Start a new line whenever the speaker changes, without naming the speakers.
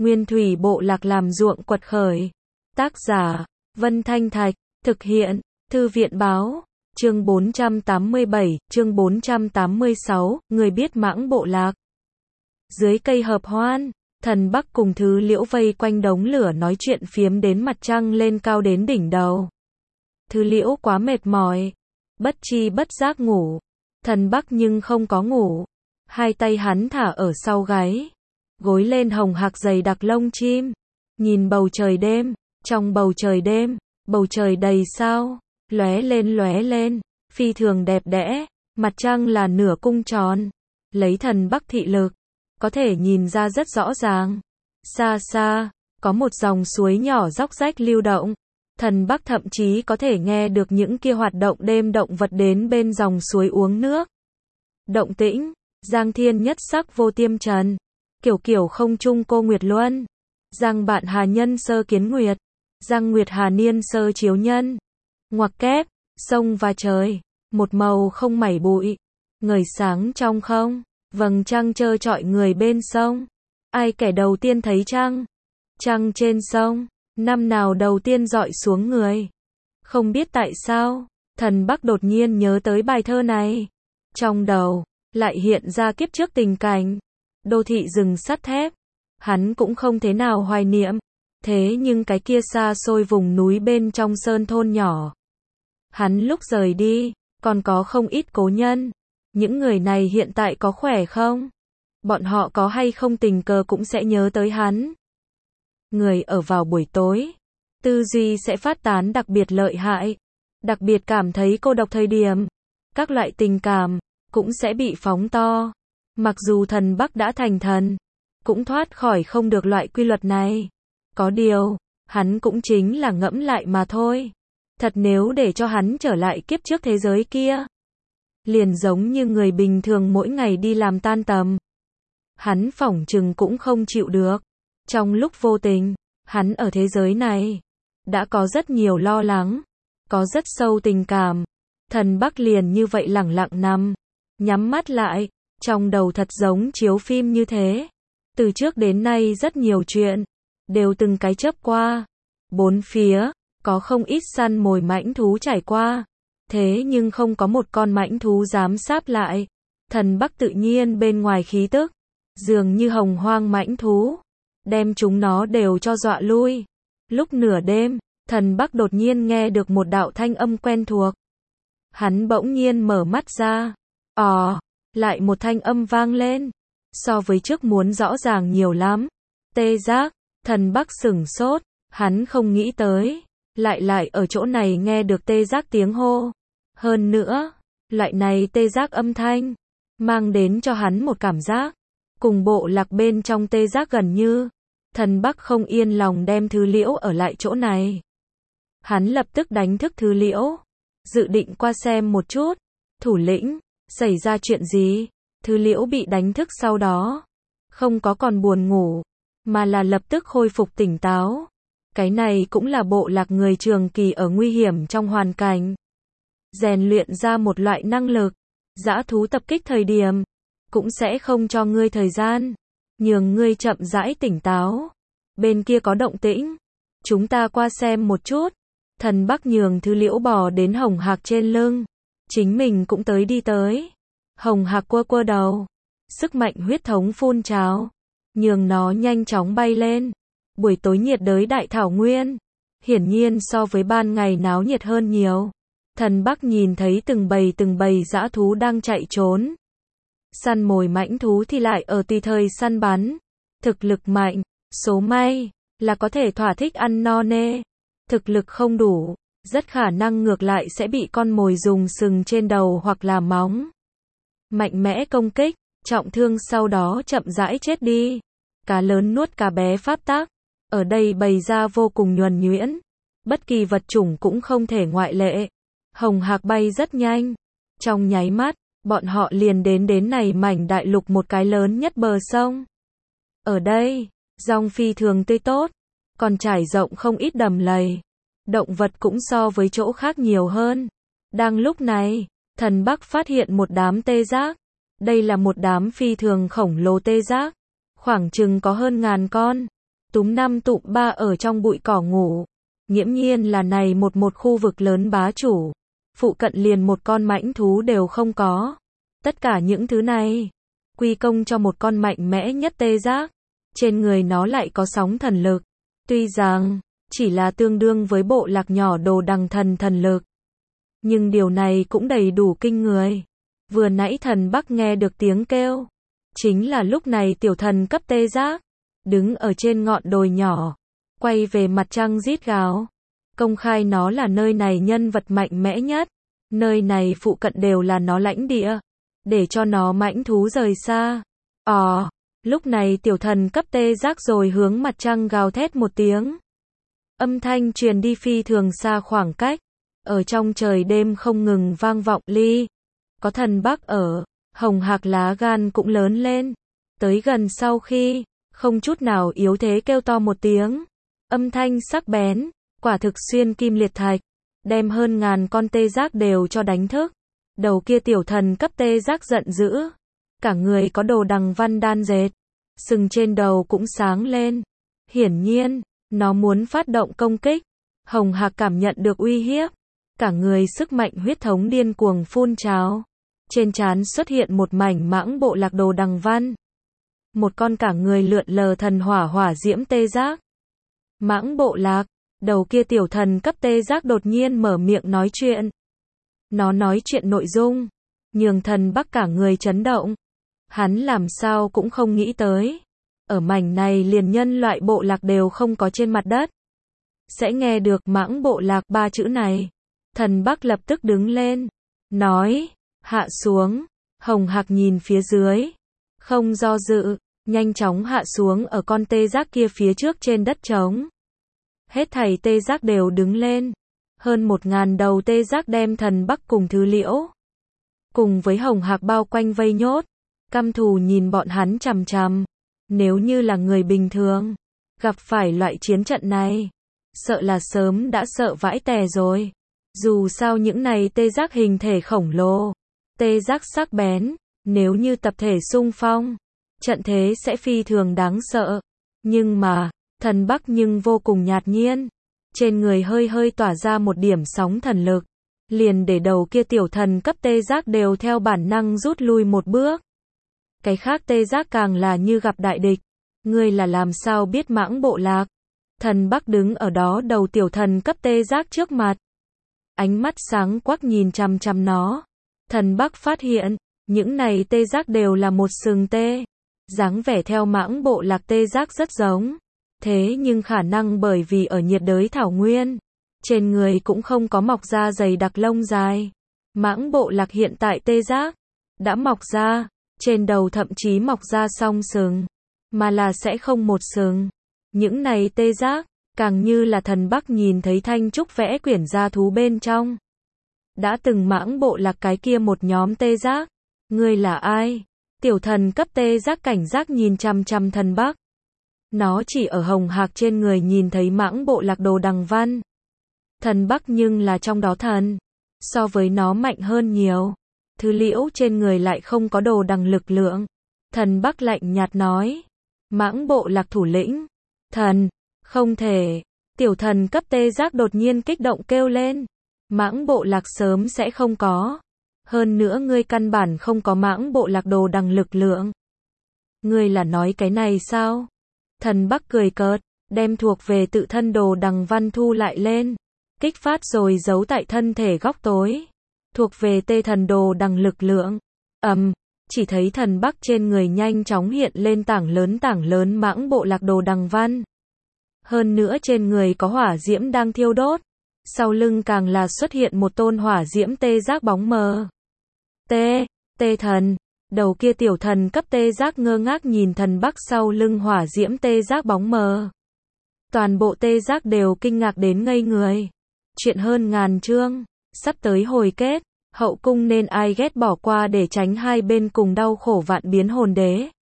Nguyên thủy bộ lạc làm ruộng quật khởi. Tác giả, Vân Thanh Thạch, thực hiện, Thư viện báo, chương 487, chương 486, người biết mãng bộ lạc. Dưới cây hợp hoan, Thần Bắc cùng Thứ Liễu vây quanh đống lửa nói chuyện phiếm đến mặt trăng lên cao đến đỉnh đầu. Thứ Liễu quá mệt mỏi, bất chi bất giác ngủ. Thần Bắc nhưng không có ngủ. Hai tay hắn thả ở sau gáy, gối lên hồng hạc dày đặc lông chim, nhìn bầu trời đêm. Trong bầu trời đêm, bầu trời đầy sao, lóe lên, phi thường đẹp đẽ, mặt trăng là nửa cung tròn. Lấy Thần Bắc thị lực, có thể nhìn ra rất rõ ràng. Xa xa, có một dòng suối nhỏ róc rách lưu động. Thần Bắc thậm chí có thể nghe được những kia hoạt động đêm động vật đến bên dòng suối uống nước. Động tĩnh, giang thiên nhất sắc vô tiêm trần, kiểu không trung cô Nguyệt Luân. Giang bạn hà nhân sơ kiến nguyệt, giang nguyệt hà niên sơ chiếu nhân. Ngoặc kép, sông và trời, một màu không mảy bụi, ngời sáng trong không, vầng trăng trơ trọi người bên sông. Ai kẻ đầu tiên thấy trăng? Trăng trên sông, năm nào đầu tiên dọi xuống người? Không biết tại sao, Thần Bắc đột nhiên nhớ tới bài thơ này. Trong đầu, lại hiện ra kiếp trước tình cảnh, đô thị rừng sắt thép. Hắn cũng không thế nào hoài niệm, thế nhưng cái kia xa xôi vùng núi bên trong sơn thôn nhỏ. Hắn lúc rời đi, còn có không ít cố nhân. Những người này hiện tại có khỏe không? Bọn họ có hay không tình cờ cũng sẽ nhớ tới hắn. Người ở vào buổi tối, tư duy sẽ phát tán đặc biệt lợi hại, đặc biệt cảm thấy cô độc thời điểm. Các loại tình cảm cũng sẽ bị phóng to. Mặc dù Thần Bắc đã thành thần, cũng thoát khỏi không được loại quy luật này. Có điều, hắn cũng chính là ngẫm lại mà thôi. Thật nếu để cho hắn trở lại kiếp trước thế giới kia, liền giống như người bình thường mỗi ngày đi làm tan tầm, hắn phỏng chừng cũng không chịu được. Trong lúc vô tình, hắn ở thế giới này đã có rất nhiều lo lắng, có rất sâu tình cảm. Thần Bắc liền như vậy lẳng lặng nằm, nhắm mắt lại, trong đầu thật giống chiếu phim như thế. Từ trước đến nay rất nhiều chuyện đều từng cái chớp qua. Bốn phía có không ít săn mồi mãnh thú trải qua, thế nhưng không có một con mãnh thú dám sáp lại. Thần Bắc tự nhiên bên ngoài khí tức, dường như hồng hoang mãnh thú, đem chúng nó đều cho dọa lui. Lúc nửa đêm, Thần Bắc đột nhiên nghe được một đạo thanh âm quen thuộc. Hắn bỗng nhiên mở mắt ra. Lại một thanh âm vang lên. So với trước muốn rõ ràng nhiều lắm. Tê giác, Thần Bắc sửng sốt, hắn không nghĩ tới, lại ở chỗ này nghe được tê giác tiếng hô. Hơn nữa, loại này tê giác âm thanh, mang đến cho hắn một cảm giác, cùng bộ lạc bên trong tê giác gần như. Thần Bắc không yên lòng đem Thứ Liễu ở lại chỗ này. Hắn lập tức đánh thức Thứ Liễu, dự định qua xem một chút. Thủ lĩnh, xảy ra chuyện gì? Thứ Liễu bị đánh thức sau đó, không có còn buồn ngủ, mà là lập tức khôi phục tỉnh táo. Cái này cũng là bộ lạc người trường kỳ ở nguy hiểm trong hoàn cảnh, rèn luyện ra một loại năng lực. Dã thú tập kích thời điểm, cũng sẽ không cho ngươi thời gian, nhường ngươi chậm rãi tỉnh táo. Bên kia có động tĩnh, chúng ta qua xem một chút. Thần Bắc nhường Thứ Liễu bò đến hồng hạc trên lưng, chính mình cũng đi tới. Hồng hạc quơ đầu, sức mạnh huyết thống phun trào, nhường nó nhanh chóng bay lên. Buổi tối nhiệt đới đại thảo nguyên, hiển nhiên so với ban ngày náo nhiệt hơn nhiều. Thần Bắc nhìn thấy từng bầy dã thú đang chạy trốn. Săn mồi mãnh thú thì lại ở tùy thời săn bắn. Thực lực mạnh, số may là có thể thỏa thích ăn no nê. Thực lực không đủ, rất khả năng ngược lại sẽ bị con mồi dùng sừng trên đầu hoặc là móng mạnh mẽ công kích, trọng thương sau đó chậm rãi chết đi. Cá lớn nuốt cá bé pháp tắc, ở đây bày ra vô cùng nhuần nhuyễn. Bất kỳ vật chủng cũng không thể ngoại lệ. Hồng hạc bay rất nhanh. Trong nháy mắt, bọn họ liền đến này mảnh đại lục một cái lớn nhất bờ sông. Ở đây, dòng phi thường tươi tốt, còn trải rộng không ít đầm lầy. Động vật cũng so với chỗ khác nhiều hơn. Đang lúc này, Thần Bắc phát hiện một đám tê giác. Đây là một đám phi thường khổng lồ tê giác, khoảng chừng có hơn 1000 con. túm năm tụm ba ở trong bụi cỏ ngủ. Nghiễm nhiên là này một khu vực lớn bá chủ. Phụ cận liền một con mãnh thú đều không có. Tất cả những thứ này, quy công cho một con mạnh mẽ nhất tê giác. Trên người nó lại có sóng thần lực. Tuy rằng, chỉ là tương đương với bộ lạc nhỏ đồ đằng thần lực. Nhưng điều này cũng đầy đủ kinh người. Vừa nãy thần Bắc nghe được tiếng kêu. Chính là lúc này tiểu thần cấp tê giác. Đứng ở trên ngọn đồi nhỏ. Quay về mặt trăng rít gào. Công khai nó là nơi này nhân vật mạnh mẽ nhất. Nơi này phụ cận đều là nó lãnh địa. Để cho nó mãnh thú rời xa. Lúc này tiểu thần cấp tê giác rồi hướng mặt trăng gào thét một tiếng. Âm thanh truyền đi phi thường xa khoảng cách. Ở trong trời đêm không ngừng vang vọng ly. Có thần Bắc ở. Hồng Hạc lá gan cũng lớn lên. Tới gần sau khi, không chút nào yếu thế kêu to một tiếng. Âm thanh sắc bén, quả thực xuyên kim liệt thạch. Đem hơn ngàn con tê giác đều cho đánh thức. Đầu kia tiểu thần cấp tê giác giận dữ. Cả người có đồ đằng văn đan dệt. Sừng trên đầu cũng sáng lên. Hiển nhiên, nó muốn phát động công kích. Hồng Hạc cảm nhận được uy hiếp. Cả người sức mạnh huyết thống điên cuồng phun trào. Trên trán xuất hiện một mảnh mãng bộ lạc đồ đằng văn. Một con cả người lượn lờ thần hỏa diễm tê giác. Mãng bộ lạc, đầu kia tiểu thần cấp tê giác đột nhiên mở miệng nói chuyện. Nó nói chuyện nội dung, nhường thần Bắc cả người chấn động. Hắn làm sao cũng không nghĩ tới. Ở mảnh này liền nhân loại bộ lạc đều không có trên mặt đất. Sẽ nghe được mãng bộ lạc ba chữ này. Thần Bắc lập tức đứng lên. Nói, hạ xuống. Hồng Hạc nhìn phía dưới. Không do dự, nhanh chóng hạ xuống ở con tê giác kia phía trước trên đất trống. Hết thảy tê giác đều đứng lên. Hơn 1000 đầu tê giác đem thần Bắc cùng Thứ Liễu. Cùng với Hồng Hạc bao quanh vây nhốt. Căm thù nhìn bọn hắn chằm chằm. Nếu như là người bình thường, gặp phải loại chiến trận này, sợ là sớm đã sợ vãi tè rồi. Dù sao những này tê giác hình thể khổng lồ, tê giác sắc bén, nếu như tập thể xung phong, trận thế sẽ phi thường đáng sợ. Nhưng mà, thần Bắc nhưng vô cùng nhạt nhiên. Trên người hơi tỏa ra một điểm sóng thần lực. Liền để đầu kia tiểu thần cấp tê giác đều theo bản năng rút lui một bước. Cái khác tê giác càng là như gặp đại địch. Ngươi là làm sao biết mãng bộ lạc? Thần Bắc đứng ở đó đầu tiểu thần cấp tê giác trước mặt. Ánh mắt sáng quắc nhìn chằm chằm nó. Thần Bắc phát hiện, những này tê giác đều là một sừng tê. Dáng vẻ theo mãng bộ lạc tê giác rất giống. Thế nhưng khả năng bởi vì ở nhiệt đới thảo nguyên, trên người cũng không có mọc da dày đặc lông dài. Mãng bộ lạc hiện tại tê giác đã mọc ra, trên đầu thậm chí mọc ra song sừng, mà là sẽ không một sừng. Những này tê giác, càng như là thần Bắc nhìn thấy thanh trúc vẽ quyển gia thú bên trong. Đã từng mãng bộ lạc cái kia một nhóm tê giác. Ngươi là ai? Tiểu thần cấp tê giác cảnh giác nhìn chằm chằm thần Bắc. Nó chỉ ở Hồng Hạc trên người nhìn thấy mãng bộ lạc đồ đằng văn. Thần Bắc nhưng là trong đó thần. So với nó mạnh hơn nhiều. Thứ Liễu trên người lại không có đồ đằng lực lượng. Thần Bắc lạnh nhạt nói. Mãng bộ lạc thủ lĩnh. Thần, không thể. Tiểu thần cấp tê giác đột nhiên kích động kêu lên. Mãng bộ lạc sớm sẽ không có. Hơn nữa ngươi căn bản không có mãng bộ lạc đồ đằng lực lượng. Ngươi là nói cái này sao? Thần Bắc cười cợt, đem thuộc về tự thân đồ đằng văn thu lại lên. Kích phát rồi giấu tại thân thể góc tối. Thuộc về tê thần đồ đằng lực lượng. Chỉ thấy thần Bắc trên người nhanh chóng hiện lên tảng lớn mãng bộ lạc đồ đằng văn. Hơn nữa trên người có hỏa diễm đang thiêu đốt. Sau lưng càng là xuất hiện một tôn hỏa diễm tê giác bóng mờ. Tê thần. Đầu kia tiểu thần cấp tê giác ngơ ngác nhìn thần Bắc sau lưng hỏa diễm tê giác bóng mờ. Toàn bộ tê giác đều kinh ngạc đến ngây người. Chuyện hơn ngàn chương, sắp tới hồi kết, hậu cung nên ai ghét bỏ qua để tránh hai bên cùng đau khổ vạn biến hồn đế.